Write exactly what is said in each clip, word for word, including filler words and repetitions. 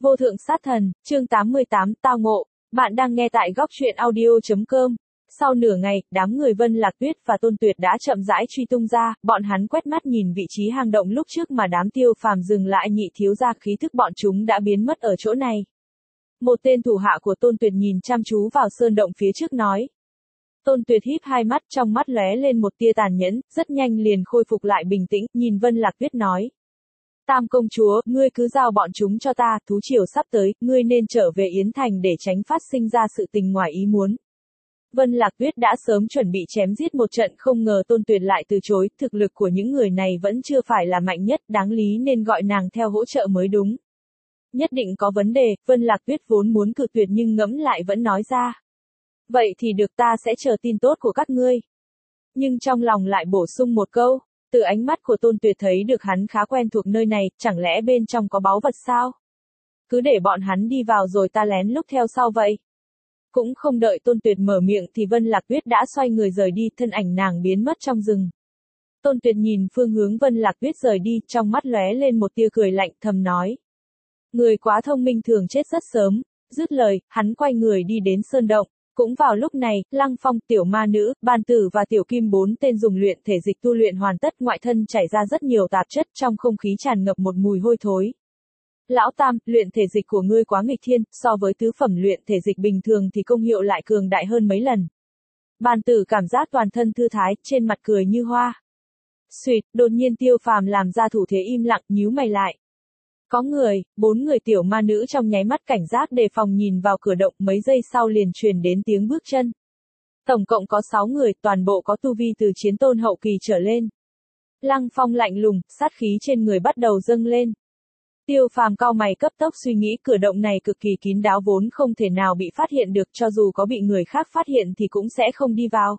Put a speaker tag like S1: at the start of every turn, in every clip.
S1: Vô thượng sát thần, chương tám mươi tám, tao ngộ. Bạn đang nghe tại góc truyện audio.com. Sau nửa ngày, đám người Vân Lạc Tuyết và Tôn Tuyệt đã chậm rãi truy tung ra, bọn hắn quét mắt nhìn vị trí hang động lúc trước mà đám Tiêu Phàm dừng lại, nhị thiếu gia khí thức bọn chúng đã biến mất ở chỗ này. Một tên thủ hạ của Tôn Tuyệt nhìn chăm chú vào sơn động phía trước nói. Tôn Tuyệt híp hai mắt, trong mắt lóe lên một tia tàn nhẫn, rất nhanh liền khôi phục lại bình tĩnh, nhìn Vân Lạc Tuyết nói. Tam công chúa, ngươi cứ giao bọn chúng cho ta, thú triều sắp tới, ngươi nên trở về Yến Thành để tránh phát sinh ra sự tình ngoài ý muốn. Vân Lạc Tuyết đã sớm chuẩn bị chém giết một trận, không ngờ Tôn Tuyệt lại từ chối, thực lực của những người này vẫn chưa phải là mạnh nhất, đáng lý nên gọi nàng theo hỗ trợ mới đúng. Nhất định có vấn đề, Vân Lạc Tuyết vốn muốn cự tuyệt nhưng ngẫm lại vẫn nói ra. Vậy thì được, ta sẽ chờ tin tốt của các ngươi. Nhưng trong lòng lại bổ sung một câu. Từ ánh mắt của Tôn Tuyệt thấy được hắn khá quen thuộc nơi này, chẳng lẽ bên trong có báu vật sao? Cứ để bọn hắn đi vào rồi ta lén lút theo sau vậy. Cũng không đợi Tôn Tuyệt mở miệng thì Vân Lạc Tuyết đã xoay người rời đi, thân ảnh nàng biến mất trong rừng. Tôn Tuyệt nhìn phương hướng Vân Lạc Tuyết rời đi, trong mắt lóe lên một tia cười lạnh, thầm nói. Người quá thông minh thường chết rất sớm. Dứt lời, hắn quay người đi đến sơn động. Cũng vào lúc này, Lăng Phong, Tiểu Ma Nữ, Bàn Tử và Tiểu Kim bốn tên dùng luyện thể dịch tu luyện hoàn tất, ngoại thân chảy ra rất nhiều tạp chất, trong không khí tràn ngập một mùi hôi thối. Lão Tam, luyện thể dịch của ngươi quá nghịch thiên, so với tứ phẩm luyện thể dịch bình thường thì công hiệu lại cường đại hơn mấy lần. Bàn Tử cảm giác toàn thân thư thái, trên mặt cười như hoa. Xuyệt, đột nhiên Tiêu Phàm làm ra thủ thế im lặng, nhíu mày lại. Có người, bốn người Tiểu Ma Nữ trong nháy mắt cảnh giác đề phòng nhìn vào cửa động, mấy giây sau liền truyền đến tiếng bước chân. Tổng cộng có sáu người, toàn bộ có tu vi từ chiến tôn hậu kỳ trở lên. Lăng Phong lạnh lùng, sát khí trên người bắt đầu dâng lên. Tiêu Phàm cau mày cấp tốc suy nghĩ, cửa động này cực kỳ kín đáo vốn không thể nào bị phát hiện được, cho dù có bị người khác phát hiện thì cũng sẽ không đi vào.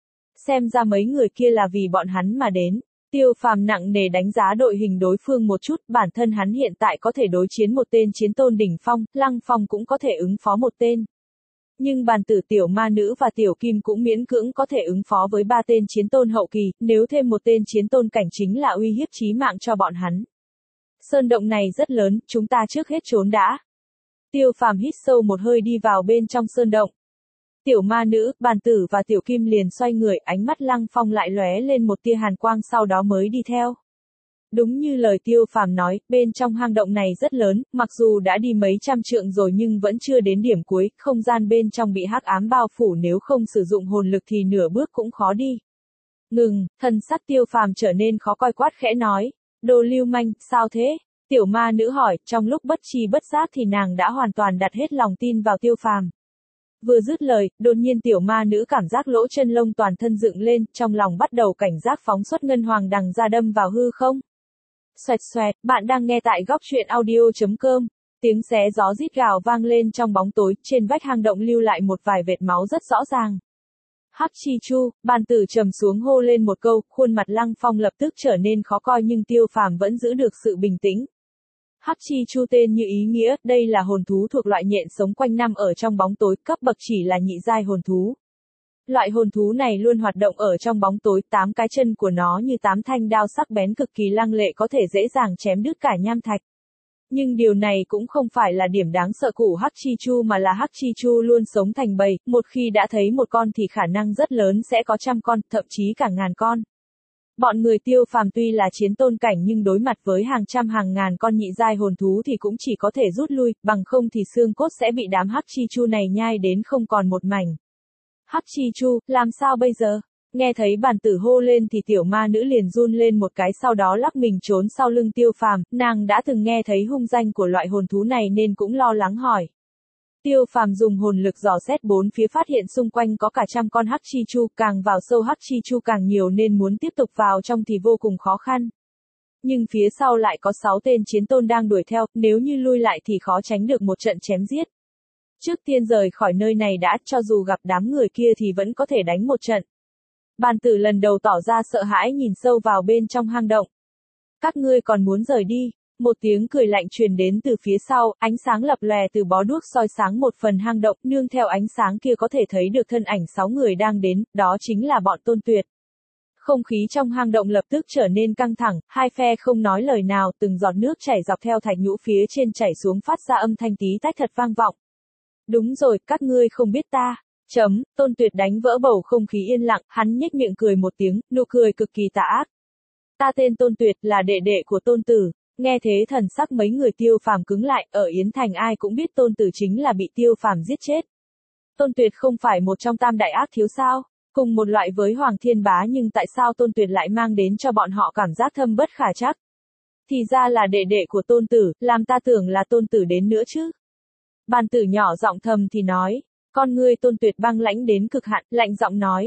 S1: Xem ra mấy người kia là vì bọn hắn mà đến. Tiêu Phàm nặng nề đánh giá đội hình đối phương một chút, bản thân hắn hiện tại có thể đối chiến một tên chiến tôn đỉnh phong, Lăng Phong cũng có thể ứng phó một tên. Nhưng Bàn Tử, Tiểu Ma Nữ và Tiểu Kim cũng miễn cưỡng có thể ứng phó với ba tên chiến tôn hậu kỳ, nếu thêm một tên chiến tôn cảnh chính là uy hiếp chí mạng cho bọn hắn. Sơn động này rất lớn, chúng ta trước hết trốn đã. Tiêu Phàm hít sâu một hơi đi vào bên trong sơn động. Tiểu Ma Nữ, Bàn Tử và Tiểu Kim liền xoay người, ánh mắt Lăng Phong lại lóe lên một tia hàn quang, sau đó mới đi theo. Đúng như lời Tiêu Phàm nói, bên trong hang động này rất lớn, mặc dù đã đi mấy trăm trượng rồi nhưng vẫn chưa đến điểm cuối, không gian bên trong bị hắc ám bao phủ, nếu không sử dụng hồn lực thì nửa bước cũng khó đi. Ngừng, thần sắc Tiêu Phàm trở nên khó coi, quát khẽ nói, đồ lưu manh, sao thế? Tiểu Ma Nữ hỏi, trong lúc bất tri bất giác thì nàng đã hoàn toàn đặt hết lòng tin vào Tiêu Phàm. Vừa dứt lời, đột nhiên Tiểu Ma Nữ cảm giác lỗ chân lông toàn thân dựng lên, trong lòng bắt đầu cảnh giác phóng xuất ngân hoàng đằng ra đâm vào hư không. Xoẹt xoẹt, bạn đang nghe tại góc truyện audio.com. Tiếng xé gió rít gào vang lên trong bóng tối, trên vách hang động lưu lại một vài vệt máu rất rõ ràng. Hắc Chi Chu, Bàn Tử trầm xuống hô lên một câu, khuôn mặt Lăng Phong lập tức trở nên khó coi nhưng Tiêu Phàm vẫn giữ được sự bình tĩnh. Hắc Chi Chu tên như ý nghĩa, đây là hồn thú thuộc loại nhện sống quanh năm ở trong bóng tối, cấp bậc chỉ là nhị giai hồn thú. Loại hồn thú này luôn hoạt động ở trong bóng tối, tám cái chân của nó như tám thanh đao sắc bén cực kỳ lăng lệ, có thể dễ dàng chém đứt cả nham thạch. Nhưng điều này cũng không phải là điểm đáng sợ của Hắc Chi Chu mà là Hắc Chi Chu luôn sống thành bầy, một khi đã thấy một con thì khả năng rất lớn sẽ có trăm con, thậm chí cả ngàn con. Bọn người Tiêu Phàm tuy là chiến tôn cảnh nhưng đối mặt với hàng trăm hàng ngàn con nhị giai hồn thú thì cũng chỉ có thể rút lui, bằng không thì xương cốt sẽ bị đám Hắc Chi Chu này nhai đến không còn một mảnh. Hắc Chi Chu, làm sao bây giờ? Nghe thấy Bàn Tử hô lên thì Tiểu Ma Nữ liền run lên một cái, sau đó lắc mình trốn sau lưng Tiêu Phàm, nàng đã từng nghe thấy hung danh của loại hồn thú này nên cũng lo lắng hỏi. Tiêu Phàm dùng hồn lực dò xét bốn phía, phát hiện xung quanh có cả trăm con Hắc Chi Chu, càng vào sâu Hắc Chi Chu càng nhiều nên muốn tiếp tục vào trong thì vô cùng khó khăn. Nhưng phía sau lại có sáu tên chiến tôn đang đuổi theo, nếu như lui lại thì khó tránh được một trận chém giết. Trước tiên rời khỏi nơi này đã, cho dù gặp đám người kia thì vẫn có thể đánh một trận. Bàn Tử lần đầu tỏ ra sợ hãi nhìn sâu vào bên trong hang động. Các ngươi còn muốn rời đi? Một tiếng cười lạnh truyền đến từ phía sau, ánh sáng lập lòe từ bó đuốc soi sáng một phần hang động, nương theo ánh sáng kia có thể thấy được thân ảnh sáu người đang đến, đó chính là bọn Tôn Tuyệt. Không khí trong hang động lập tức trở nên căng thẳng, hai phe không nói lời nào, từng giọt nước chảy dọc theo thạch nhũ phía trên chảy xuống phát ra âm thanh tí tách thật vang vọng. Đúng rồi, các ngươi không biết ta. Chấm, Tôn Tuyệt đánh vỡ bầu không khí yên lặng, hắn nhếch miệng cười một tiếng, nụ cười cực kỳ tà ác. Ta tên Tôn Tuyệt, là đệ đệ của Tôn Tử. Nghe thế thần sắc mấy người Tiêu Phàm cứng lại, ở Yến Thành ai cũng biết Tôn Tử chính là bị Tiêu Phàm giết chết. Tôn Tuyệt không phải một trong tam đại ác thiếu sao? Cùng một loại với Hoàng Thiên Bá nhưng tại sao Tôn Tuyệt lại mang đến cho bọn họ cảm giác thâm bất khả trắc? Thì ra là đệ đệ của Tôn Tử, làm ta tưởng là Tôn Tử đến nữa chứ. Bàn Tử nhỏ giọng thầm thì nói, con ngươi Tôn Tuyệt băng lãnh đến cực hạn, lạnh giọng nói.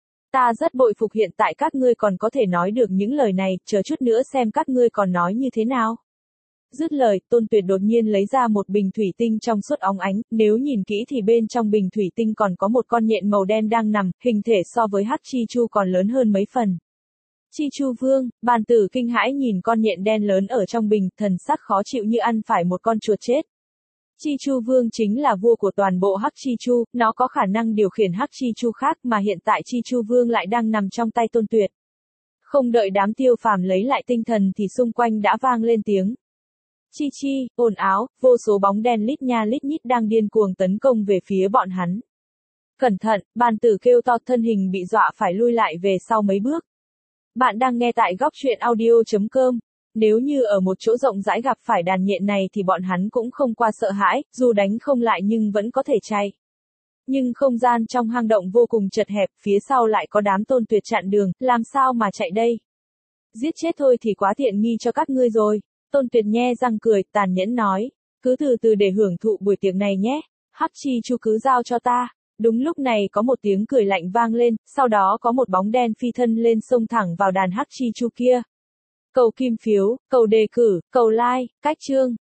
S1: Ta rất bội phục hiện tại các ngươi còn có thể nói được những lời này, chờ chút nữa xem các ngươi còn nói như thế nào. Dứt lời, Tôn Tuyệt đột nhiên lấy ra một bình thủy tinh trong suốt óng ánh, nếu nhìn kỹ thì bên trong bình thủy tinh còn có một con nhện màu đen đang nằm, hình thể so với Hắc Chi Chu còn lớn hơn mấy phần. Chi Chu Vương, Bàn Tử kinh hãi nhìn con nhện đen lớn ở trong bình, thần sắc khó chịu như ăn phải một con chuột chết. Chi Chu Vương chính là vua của toàn bộ Hắc Chi Chu, nó có khả năng điều khiển Hắc Chi Chu khác mà hiện tại Chi Chu Vương lại đang nằm trong tay Tôn Tuyệt. Không đợi đám Tiêu Phàm lấy lại tinh thần thì xung quanh đã vang lên tiếng. Chi chi, ồn áo, vô số bóng đen lít nha lít nhít đang điên cuồng tấn công về phía bọn hắn. Cẩn thận, Bàn Tử kêu to, thân hình bị dọa phải lui lại về sau mấy bước. Bạn đang nghe tại góc truyện audio chấm com. Nếu như ở một chỗ rộng rãi gặp phải đàn nhện này thì bọn hắn cũng không qua sợ hãi, dù đánh không lại nhưng vẫn có thể chạy. Nhưng không gian trong hang động vô cùng chật hẹp, phía sau lại có đám Tôn Tuyệt chặn đường, làm sao mà chạy đây? Giết chết thôi thì quá tiện nghi cho các ngươi rồi. Tôn Tuyệt nhe răng cười, tàn nhẫn nói. Cứ từ từ để hưởng thụ buổi tiệc này nhé. Hắc Chi Chu cứ giao cho ta. Đúng lúc này có một tiếng cười lạnh vang lên, sau đó có một bóng đen phi thân lên xông thẳng vào đàn Hắc Chi Chu kia. Cầu kim phiếu, cầu đề cử, cầu like, cách chương.